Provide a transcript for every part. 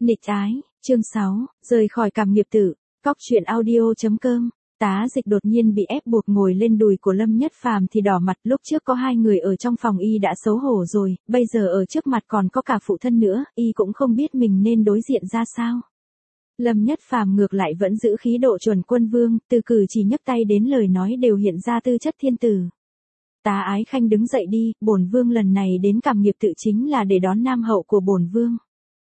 Nịch ái, chương 6, rời khỏi cảm nghiệp tử, cóc truyện audio.com. Tá Dịch đột nhiên bị ép buộc ngồi lên đùi của Lâm Nhất Phàm thì đỏ mặt, lúc trước có hai người ở trong phòng y đã xấu hổ rồi, bây giờ ở trước mặt còn có cả phụ thân nữa, y cũng không biết mình nên đối diện ra sao. Lâm Nhất Phàm ngược lại vẫn giữ khí độ chuẩn quân vương, từ cử chỉ nhấc tay đến lời nói đều hiện ra tư chất thiên tử. Tá Ái Khanh đứng dậy đi, bổn vương lần này đến cảm nghiệp tự chính là để đón nam hậu của bổn vương.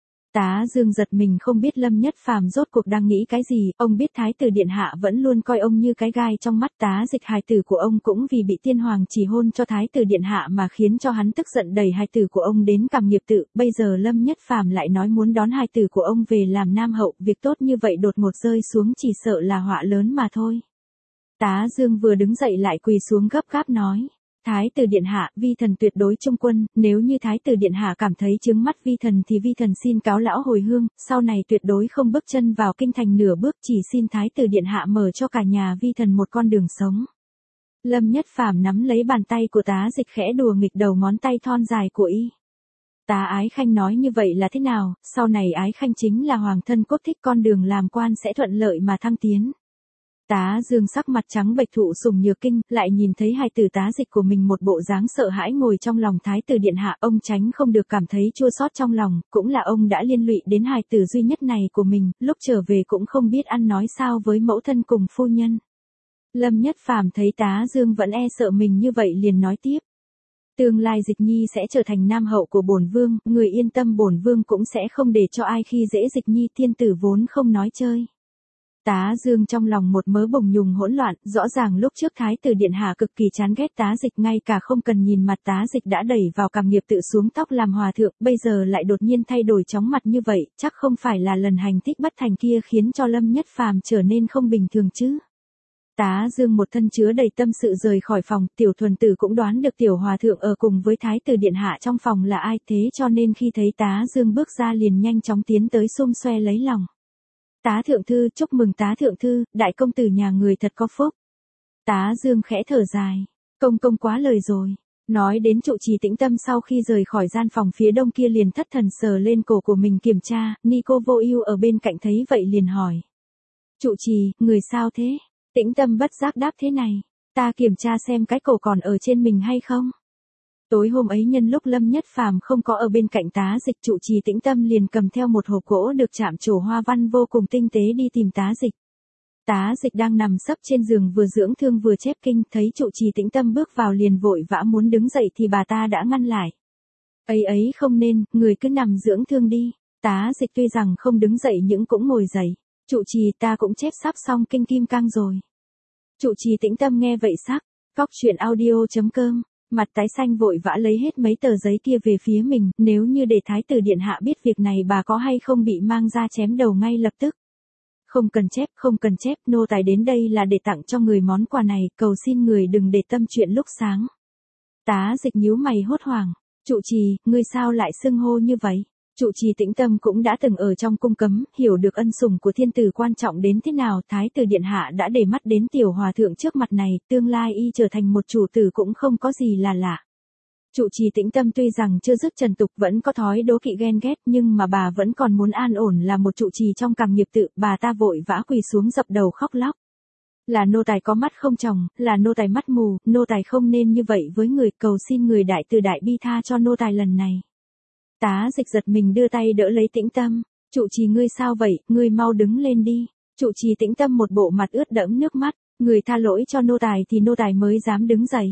Tá Dương giật mình không biết Lâm Nhất Phàm rốt cuộc đang nghĩ cái gì, ông biết Thái tử điện hạ vẫn luôn coi ông như cái gai trong mắt. Tá Dịch hài tử của ông cũng vì bị tiên hoàng chỉ hôn cho Thái tử điện hạ mà khiến cho hắn tức giận đẩy hài tử của ông đến cảm nghiệp tự, bây giờ Lâm Nhất Phàm lại nói muốn đón hài tử của ông về làm nam hậu, việc tốt như vậy đột ngột rơi xuống chỉ sợ là họa lớn mà thôi. Tá Dương vừa đứng dậy lại quỳ xuống gấp gáp nói. Thái tử điện hạ, vi thần tuyệt đối trung quân, nếu như Thái tử điện hạ cảm thấy chướng mắt vi thần thì vi thần xin cáo lão hồi hương, sau này tuyệt đối không bước chân vào kinh thành nửa bước, chỉ xin Thái tử điện hạ mở cho cả nhà vi thần một con đường sống. Lâm Nhất Phàm nắm lấy bàn tay của Tá Dịch khẽ đùa nghịch đầu ngón tay thon dài của y. Tá Ái Khanh nói như vậy là thế nào, sau này Ái Khanh chính là hoàng thân cốt thích, con đường làm quan sẽ thuận lợi mà thăng tiến. Tá Dương sắc mặt trắng bệch thụ sủng nhược kinh, lại nhìn thấy hài tử Tá Dịch của mình một bộ dáng sợ hãi ngồi trong lòng Thái tử điện hạ, ông tránh không được cảm thấy chua xót trong lòng, cũng là ông đã liên lụy đến hài tử duy nhất này của mình, lúc trở về cũng không biết ăn nói sao với mẫu thân cùng phu nhân. Lâm Nhất Phàm thấy Tá Dương vẫn e sợ mình như vậy liền nói tiếp. Tương lai Dịch Nhi sẽ trở thành nam hậu của bổn vương, người yên tâm, bổn vương cũng sẽ không để cho ai khi dễ Dịch Nhi, thiên tử vốn không nói chơi. Tá Dương trong lòng một mớ bồng nhùng hỗn loạn, rõ ràng lúc trước Thái tử điện hạ cực kỳ chán ghét Tá Dịch, ngay cả không cần nhìn mặt Tá Dịch đã đẩy vào cảm nghiệp tự xuống tóc làm hòa thượng, bây giờ lại đột nhiên thay đổi chóng mặt như vậy, chắc không phải là lần hành thích bất thành kia khiến cho Lâm Nhất Phàm trở nên không bình thường chứ. Tá Dương một thân chứa đầy tâm sự rời khỏi phòng, Tiểu Thuần Tử cũng đoán được Tiểu Hòa thượng ở cùng với Thái tử điện hạ trong phòng là ai, thế cho nên khi thấy Tá Dương bước ra liền nhanh chóng tiến tới xum xoe lấy lòng. Tá thượng thư, chúc mừng Tá thượng thư, đại công tử nhà người thật có phúc. Tá Dương khẽ thở dài, công công quá lời rồi. Nói đến trụ trì Tĩnh Tâm sau khi rời khỏi gian phòng phía đông kia liền thất thần sờ lên cổ của mình kiểm tra, Nico Vô Ưu ở bên cạnh thấy vậy liền hỏi. Trụ trì, người sao thế? Tĩnh Tâm bất giác đáp thế này, ta kiểm tra xem cái cổ còn ở trên mình hay không. Tối hôm ấy nhân lúc Lâm Nhất Phàm không có ở bên cạnh Tá Dịch, trụ trì Tĩnh Tâm liền cầm theo một hộp gỗ được chạm trổ hoa văn vô cùng tinh tế đi tìm Tá Dịch. Tá Dịch đang nằm sấp trên giường vừa dưỡng thương vừa chép kinh, thấy trụ trì Tĩnh Tâm bước vào liền vội vã muốn đứng dậy thì bà ta đã ngăn lại. Ấy không nên, người cứ nằm dưỡng thương đi. Tá Dịch tuy rằng không đứng dậy nhưng cũng ngồi dậy. Trụ trì, ta cũng chép sắp xong kinh Kim Cang rồi. Trụ trì Tĩnh Tâm nghe vậy sắc, cóc truyện audio.com. Mặt tái xanh vội vã lấy hết mấy tờ giấy kia về phía mình, nếu như để Thái tử điện hạ biết việc này bà có hay không bị mang ra chém đầu ngay lập tức. Không cần chép, nô tài đến đây là để tặng cho người món quà này, cầu xin người đừng để tâm chuyện lúc sáng. Tá Dịch nhíu mày hốt hoảng, trụ trì, ngươi sao lại xưng hô như vậy? Trụ trì Tĩnh Tâm cũng đã từng ở trong cung cấm, hiểu được ân sủng của thiên tử quan trọng đến thế nào, Thái tử điện hạ đã để mắt đến Tiểu Hòa thượng trước mặt này, tương lai y trở thành một chủ tử cũng không có gì là lạ. Trụ trì Tĩnh Tâm tuy rằng chưa dứt trần tục vẫn có thói đố kỵ ghen ghét nhưng mà bà vẫn còn muốn an ổn là một trụ trì trong cảm nghiệp tự, bà ta vội vã quỳ xuống dập đầu khóc lóc. Là nô tài có mắt không tròng, là nô tài mắt mù, nô tài không nên như vậy với người, cầu xin người đại từ đại bi tha cho nô tài lần này. Tá Dịch giật mình đưa tay đỡ lấy Tĩnh Tâm, trụ trì ngươi sao vậy, ngươi mau đứng lên đi. Trụ trì Tĩnh Tâm một bộ mặt ướt đẫm nước mắt, người tha lỗi cho nô tài thì nô tài mới dám đứng dậy.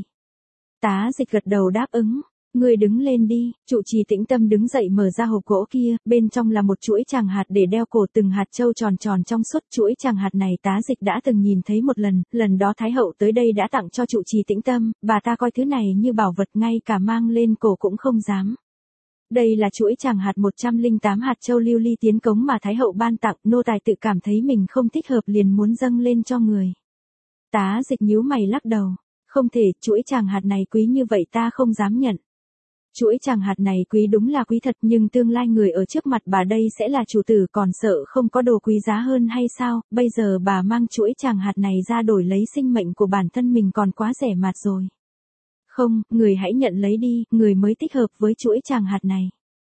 Tá Dịch gật đầu đáp ứng, ngươi đứng lên đi. Trụ trì Tĩnh Tâm đứng dậy mở ra hộp gỗ kia, bên trong là một chuỗi tràng hạt để đeo cổ, từng hạt châu tròn tròn trong suốt. Chuỗi tràng hạt này Tá Dịch đã từng nhìn thấy một lần đó Thái hậu tới đây đã tặng cho trụ trì Tĩnh Tâm, bà ta coi thứ này như bảo vật, ngay cả mang lên cổ cũng không dám. Đây là chuỗi tràng hạt 108 hạt châu lưu ly tiến cống mà Thái hậu ban tặng, nô tài tự cảm thấy mình không thích hợp liền muốn dâng lên cho người. Tá Dịch nhíu mày lắc đầu, không thể, chuỗi tràng hạt này quý như vậy ta không dám nhận. Chuỗi tràng hạt này quý đúng là quý thật, nhưng tương lai người ở trước mặt bà đây sẽ là chủ tử, còn sợ không có đồ quý giá hơn hay sao, bây giờ bà mang chuỗi tràng hạt này ra đổi lấy sinh mệnh của bản thân mình còn quá rẻ mạt rồi. Không, người hãy nhận lấy đi, người mới thích hợp với chuỗi tràng hạt này.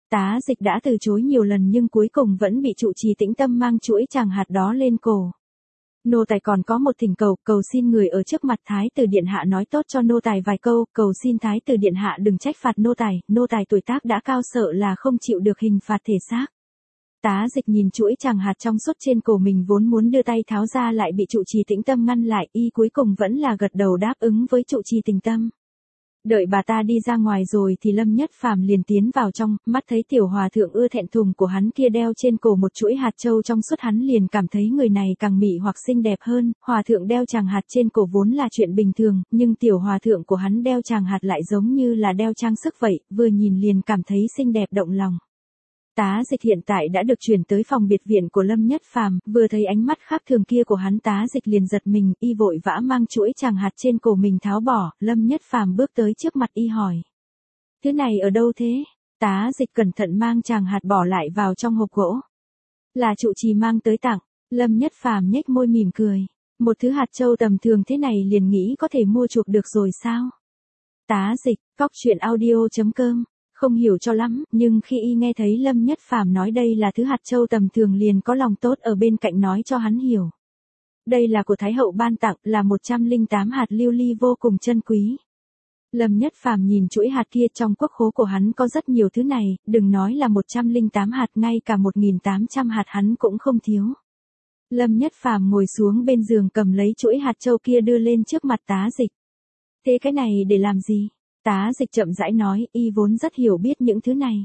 Tá Dịch đã từ chối nhiều lần nhưng cuối cùng vẫn bị trụ trì Tĩnh Tâm mang chuỗi chàng hạt đó lên cổ. Nô tài còn có một thỉnh cầu, cầu xin người ở trước mặt Thái tử điện hạ nói tốt cho nô tài vài câu, cầu xin Thái tử điện hạ đừng trách phạt nô tài tuổi tác đã cao sợ là không chịu được hình phạt thể xác. Tá Dịch nhìn chuỗi chàng hạt trong suốt trên cổ mình vốn muốn đưa tay tháo ra lại bị trụ trì Tĩnh Tâm ngăn lại, y cuối cùng vẫn là gật đầu đáp ứng với trụ trì Tĩnh Tâm. Đợi bà ta đi ra ngoài rồi thì Lâm Nhất Phàm liền tiến vào trong, mắt thấy tiểu hòa thượng ưa thẹn thùng của hắn kia đeo trên cổ một chuỗi hạt châu trong suốt, hắn liền cảm thấy người này càng mị hoặc xinh đẹp hơn. Hòa thượng đeo chàng hạt trên cổ vốn là chuyện bình thường, nhưng tiểu hòa thượng của hắn đeo chàng hạt lại giống như là đeo trang sức vậy, vừa nhìn liền cảm thấy xinh đẹp động lòng. Tá Dịch hiện tại đã được chuyển tới phòng biệt viện của Lâm Nhất Phàm, vừa thấy ánh mắt khác thường kia của hắn Tá Dịch liền giật mình, y vội vã mang chuỗi chàng hạt trên cổ mình tháo bỏ. Lâm Nhất Phàm bước tới trước mặt y hỏi: "Thứ này ở đâu thế?" Tá Dịch cẩn thận mang chàng hạt bỏ lại vào trong hộp gỗ. "Là trụ trì mang tới tặng." Lâm Nhất Phàm nhếch môi mỉm cười. Một thứ hạt châu tầm thường thế này liền nghĩ có thể mua chuộc được rồi sao? Tá Dịch, coctruyện.audio.com. Không hiểu cho lắm, nhưng khi y nghe thấy Lâm Nhất Phàm nói đây là thứ hạt châu tầm thường liền có lòng tốt ở bên cạnh nói cho hắn hiểu. Đây là của Thái hậu ban tặng, là 108 hạt lưu ly vô cùng chân quý. Lâm Nhất Phàm nhìn chuỗi hạt kia, trong quốc khố của hắn có rất nhiều thứ này, đừng nói là 108 hạt, ngay cả 1.800 hạt hắn cũng không thiếu. Lâm Nhất Phàm ngồi xuống bên giường cầm lấy chuỗi hạt châu kia đưa lên trước mặt Tá Dịch. "Thế cái này để làm gì?" Tá Dịch chậm rãi nói, y vốn rất hiểu biết những thứ này.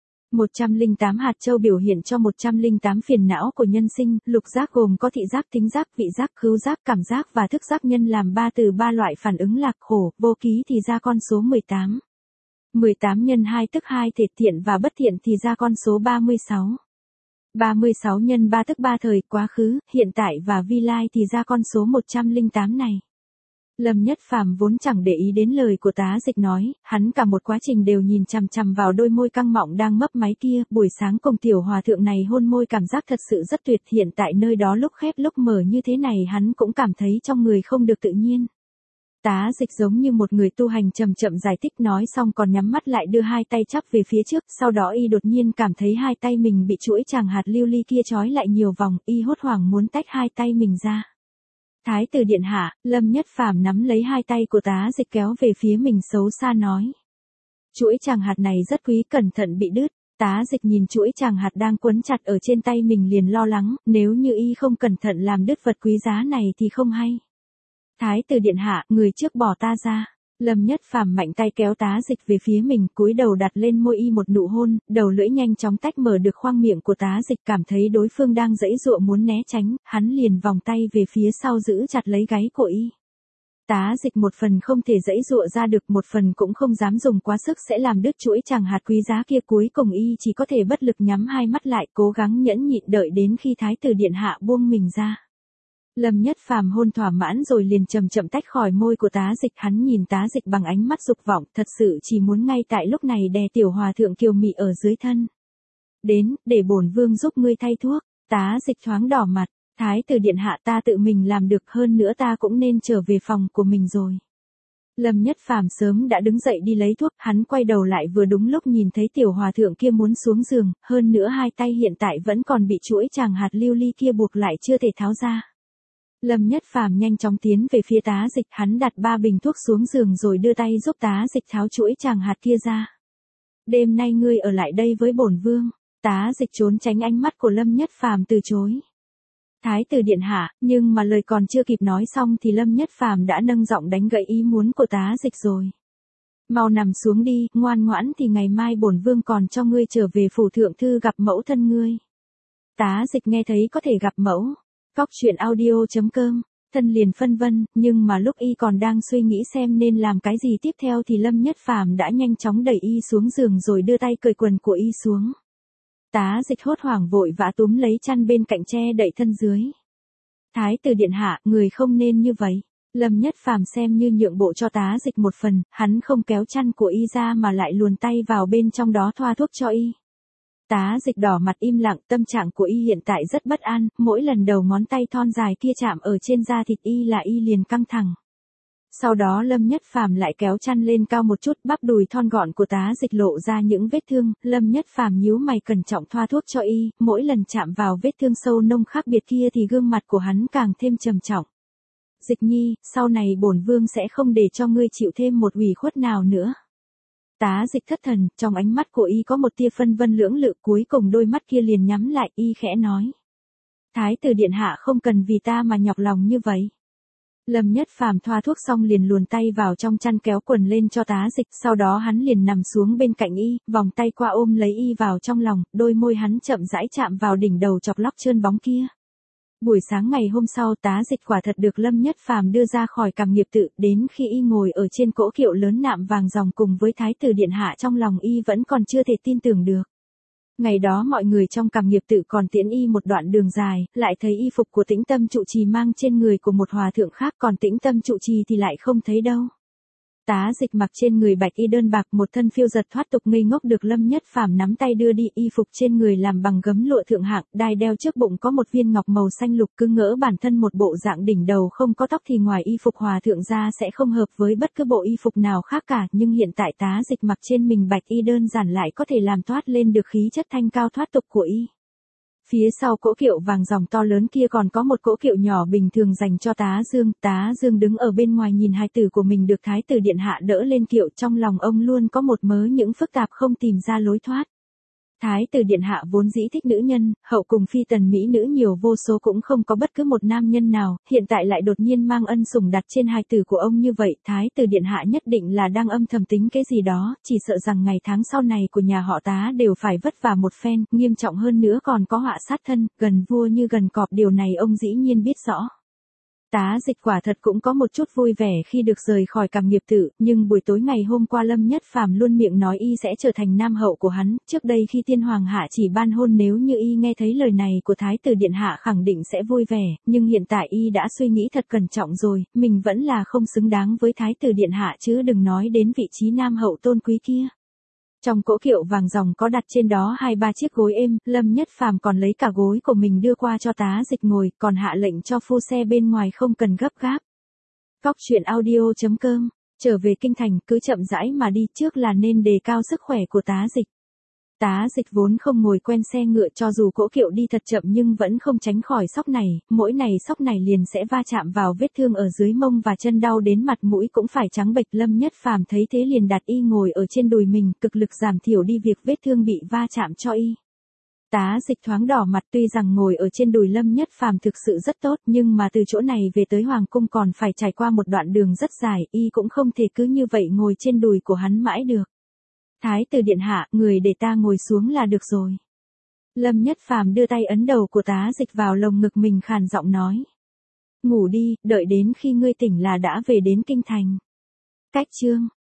108 hạt châu biểu hiện cho 108 phiền não của nhân sinh, lục giác gồm có thị giác, thính giác, vị giác, khứu giác, cảm giác và thức giác nhân làm 3 từ 3 loại phản ứng lạc khổ, vô ký thì ra con số 18. 18 nhân 2 tức 2 thể, thiện và bất thiện thì ra con số 36. 36 nhân 3 tức 3 thời, quá khứ, hiện tại và vi lai thì ra con số 108 này. Lâm Nhất Phàm vốn chẳng để ý đến lời của Tá Dịch nói, hắn cả một quá trình đều nhìn chằm chằm vào đôi môi căng mọng đang mấp máy kia, buổi sáng cùng tiểu hòa thượng này hôn môi cảm giác thật sự rất tuyệt, hiện tại nơi đó lúc khép lúc mở như thế này hắn cũng cảm thấy trong người không được tự nhiên. Tá Dịch giống như một người tu hành chậm chậm giải thích, nói xong còn nhắm mắt lại đưa hai tay chắp về phía trước, sau đó y đột nhiên cảm thấy hai tay mình bị chuỗi chàng hạt lưu ly kia trói lại nhiều vòng, y hốt hoảng muốn tách hai tay mình ra. "Thái tử điện hạ." Lâm Nhất Phàm nắm lấy hai tay của Tá Dịch kéo về phía mình xấu xa nói: "Chuỗi chàng hạt này rất quý, cẩn thận bị đứt." Tá Dịch nhìn chuỗi chàng hạt đang quấn chặt ở trên tay mình liền lo lắng, nếu như y không cẩn thận làm đứt vật quý giá này thì không hay. "Thái tử điện hạ, người trước bỏ ta ra." Lâm Nhất Phàm mạnh tay kéo Tá Dịch về phía mình, cúi đầu đặt lên môi y một nụ hôn, đầu lưỡi nhanh chóng tách mở được khoang miệng của Tá Dịch, cảm thấy đối phương đang giãy giụa muốn né tránh, hắn liền vòng tay về phía sau giữ chặt lấy gáy của y. Tá Dịch một phần không thể giãy giụa ra được, một phần cũng không dám dùng quá sức sẽ làm đứt chuỗi chàng hạt quý giá kia, cuối cùng y chỉ có thể bất lực nhắm hai mắt lại, cố gắng nhẫn nhịn đợi đến khi Thái tử điện hạ buông mình ra. Lâm Nhất Phàm hôn thỏa mãn rồi liền chậm chậm tách khỏi môi của Tá Dịch, hắn nhìn Tá Dịch bằng ánh mắt dục vọng, thật sự chỉ muốn ngay tại lúc này đè tiểu hòa thượng kiều mị ở dưới thân. "Đến, để bổn vương giúp ngươi thay thuốc." Tá Dịch thoáng đỏ mặt, "Thái tử điện hạ, ta tự mình làm được, hơn nữa ta cũng nên trở về phòng của mình rồi." Lâm Nhất Phàm sớm đã đứng dậy đi lấy thuốc, hắn quay đầu lại vừa đúng lúc nhìn thấy tiểu hòa thượng kia muốn xuống giường, hơn nữa hai tay hiện tại vẫn còn bị chuỗi chàng hạt lưu ly kia buộc lại chưa thể tháo ra. Lâm Nhất Phàm nhanh chóng tiến về phía Tá Dịch, hắn đặt 3 bình thuốc xuống giường rồi đưa tay giúp Tá Dịch tháo chuỗi chàng hạt kia ra. "Đêm nay ngươi ở lại đây với bổn vương." Tá Dịch trốn tránh ánh mắt của Lâm Nhất Phàm từ chối. "Thái tử điện hạ." Nhưng mà lời còn chưa kịp nói xong thì Lâm Nhất Phàm đã nâng giọng đánh gãy ý muốn của Tá Dịch rồi. "Mau nằm xuống đi, ngoan ngoãn thì ngày mai bổn vương còn cho ngươi trở về phủ thượng thư gặp mẫu thân ngươi." Tá Dịch nghe thấy có thể gặp mẫu coctruyện.audio.com, thân liền phân vân, nhưng mà lúc y còn đang suy nghĩ xem nên làm cái gì tiếp theo thì Lâm Nhất Phàm đã nhanh chóng đẩy y xuống giường rồi đưa tay cởi quần của y xuống. Tá Dịch hốt hoảng vội vã túm lấy chăn bên cạnh che đậy thân dưới. "Thái tử điện hạ, người không nên như vậy." Lâm Nhất Phàm xem như nhượng bộ cho Tá Dịch một phần, hắn không kéo chăn của y ra mà lại luồn tay vào bên trong đó thoa thuốc cho y. Tá Dịch đỏ mặt im lặng, tâm trạng của y hiện tại rất bất an, mỗi lần đầu ngón tay thon dài kia chạm ở trên da thịt y là y liền căng thẳng. Sau đó Lâm Nhất Phàm lại kéo chăn lên cao một chút, bắp đùi thon gọn của Tá Dịch lộ ra những vết thương, Lâm Nhất Phàm nhíu mày cẩn trọng thoa thuốc cho y, mỗi lần chạm vào vết thương sâu nông khác biệt kia thì gương mặt của hắn càng thêm trầm trọng. Dịch nhi, sau này bổn vương sẽ không để cho ngươi chịu thêm một ủy khuất nào nữa. Tá Dịch thất thần, trong ánh mắt của y có một tia phân vân lưỡng lự, cuối cùng đôi mắt kia liền nhắm lại, y khẽ nói. Thái tử điện hạ không cần vì ta mà nhọc lòng như vậy. Lâm Nhất Phàm thoa thuốc xong liền luồn tay vào trong chăn kéo quần lên cho Tá Dịch, sau đó hắn liền nằm xuống bên cạnh y, vòng tay qua ôm lấy y vào trong lòng, đôi môi hắn chậm rãi chạm vào đỉnh đầu chọc lóc trơn bóng kia. Buổi sáng ngày hôm sau Tá Dịch quả thật được Lâm Nhất Phàm đưa ra khỏi Cằm Nghiệp Tự, đến khi y ngồi ở trên cỗ kiệu lớn nạm vàng ròng cùng với Thái tử điện hạ trong lòng y vẫn còn chưa thể tin tưởng được. Ngày đó mọi người trong Cằm Nghiệp Tự còn tiễn y một đoạn đường dài, lại thấy y phục của Tĩnh Tâm trụ trì mang trên người của một hòa thượng khác, còn Tĩnh Tâm trụ trì thì lại không thấy đâu. Tá Dịch mặc trên người bạch y đơn bạc, một thân phiêu giật thoát tục ngây ngốc được Lâm Nhất Phàm nắm tay đưa đi, y phục trên người làm bằng gấm lụa thượng hạng, đai đeo trước bụng có một viên ngọc màu xanh lục, cứ ngỡ bản thân một bộ dạng đỉnh đầu không có tóc thì ngoài y phục hòa thượng ra sẽ không hợp với bất cứ bộ y phục nào khác cả, nhưng hiện tại Tá Dịch mặc trên mình bạch y đơn giản lại có thể làm toát lên được khí chất thanh cao thoát tục của y. Phía sau cỗ kiệu vàng ròng to lớn kia còn có một cỗ kiệu nhỏ bình thường dành cho Tá Dương đứng ở bên ngoài nhìn hài tử của mình được Thái tử điện hạ đỡ lên kiệu, trong lòng ông luôn có một mớ những phức tạp không tìm ra lối thoát. Thái tử điện hạ vốn dĩ thích nữ nhân, hậu cùng phi tần mỹ nữ nhiều vô số cũng không có bất cứ một nam nhân nào, hiện tại lại đột nhiên mang ân sủng đặt trên hài tử của ông như vậy, Thái tử điện hạ nhất định là đang âm thầm tính cái gì đó, chỉ sợ rằng ngày tháng sau này của nhà họ Tá đều phải vất vả một phen, nghiêm trọng hơn nữa còn có họa sát thân, gần vua như gần cọp, điều này ông dĩ nhiên biết rõ. Tá Dịch quả thật cũng có một chút vui vẻ khi được rời khỏi Cằm Nghiệp Tự, nhưng buổi tối ngày hôm qua Lâm Nhất Phàm luôn miệng nói y sẽ trở thành nam hậu của hắn, trước đây khi Tiên Hoàng hạ chỉ ban hôn nếu như y nghe thấy lời này của Thái tử điện hạ khẳng định sẽ vui vẻ, nhưng hiện tại y đã suy nghĩ thật cẩn trọng rồi, mình vẫn là không xứng đáng với Thái tử điện hạ chứ đừng nói đến vị trí nam hậu tôn quý kia. Trong cỗ kiệu vàng ròng có đặt trên đó 2-3 chiếc gối êm, Lâm Nhất Phàm còn lấy cả gối của mình đưa qua cho Tá Dịch ngồi, còn hạ lệnh cho phu xe bên ngoài không cần gấp gáp. Vóc truyện audio.com, trở về kinh thành cứ chậm rãi mà đi, trước là nên đề cao sức khỏe của Tá Dịch. Tá Dịch vốn không ngồi quen xe ngựa, cho dù cỗ kiệu đi thật chậm nhưng vẫn không tránh khỏi sóc này, mỗi này sóc này liền sẽ va chạm vào vết thương ở dưới mông và chân, đau đến mặt mũi cũng phải trắng bệch. Lâm Nhất Phàm thấy thế liền đặt y ngồi ở trên đùi mình, cực lực giảm thiểu đi việc vết thương bị va chạm cho y. Tá Dịch thoáng đỏ mặt, tuy rằng ngồi ở trên đùi Lâm Nhất Phàm thực sự rất tốt, nhưng mà từ chỗ này về tới Hoàng cung còn phải trải qua một đoạn đường rất dài, y cũng không thể cứ như vậy ngồi trên đùi của hắn mãi được. Thái tử điện hạ, người để ta ngồi xuống là được rồi. Lâm Nhất Phàm đưa tay ấn đầu của Tá Dịch vào lồng ngực mình, khàn giọng nói. Ngủ đi, đợi đến khi ngươi tỉnh là đã về đến kinh thành. Cách chương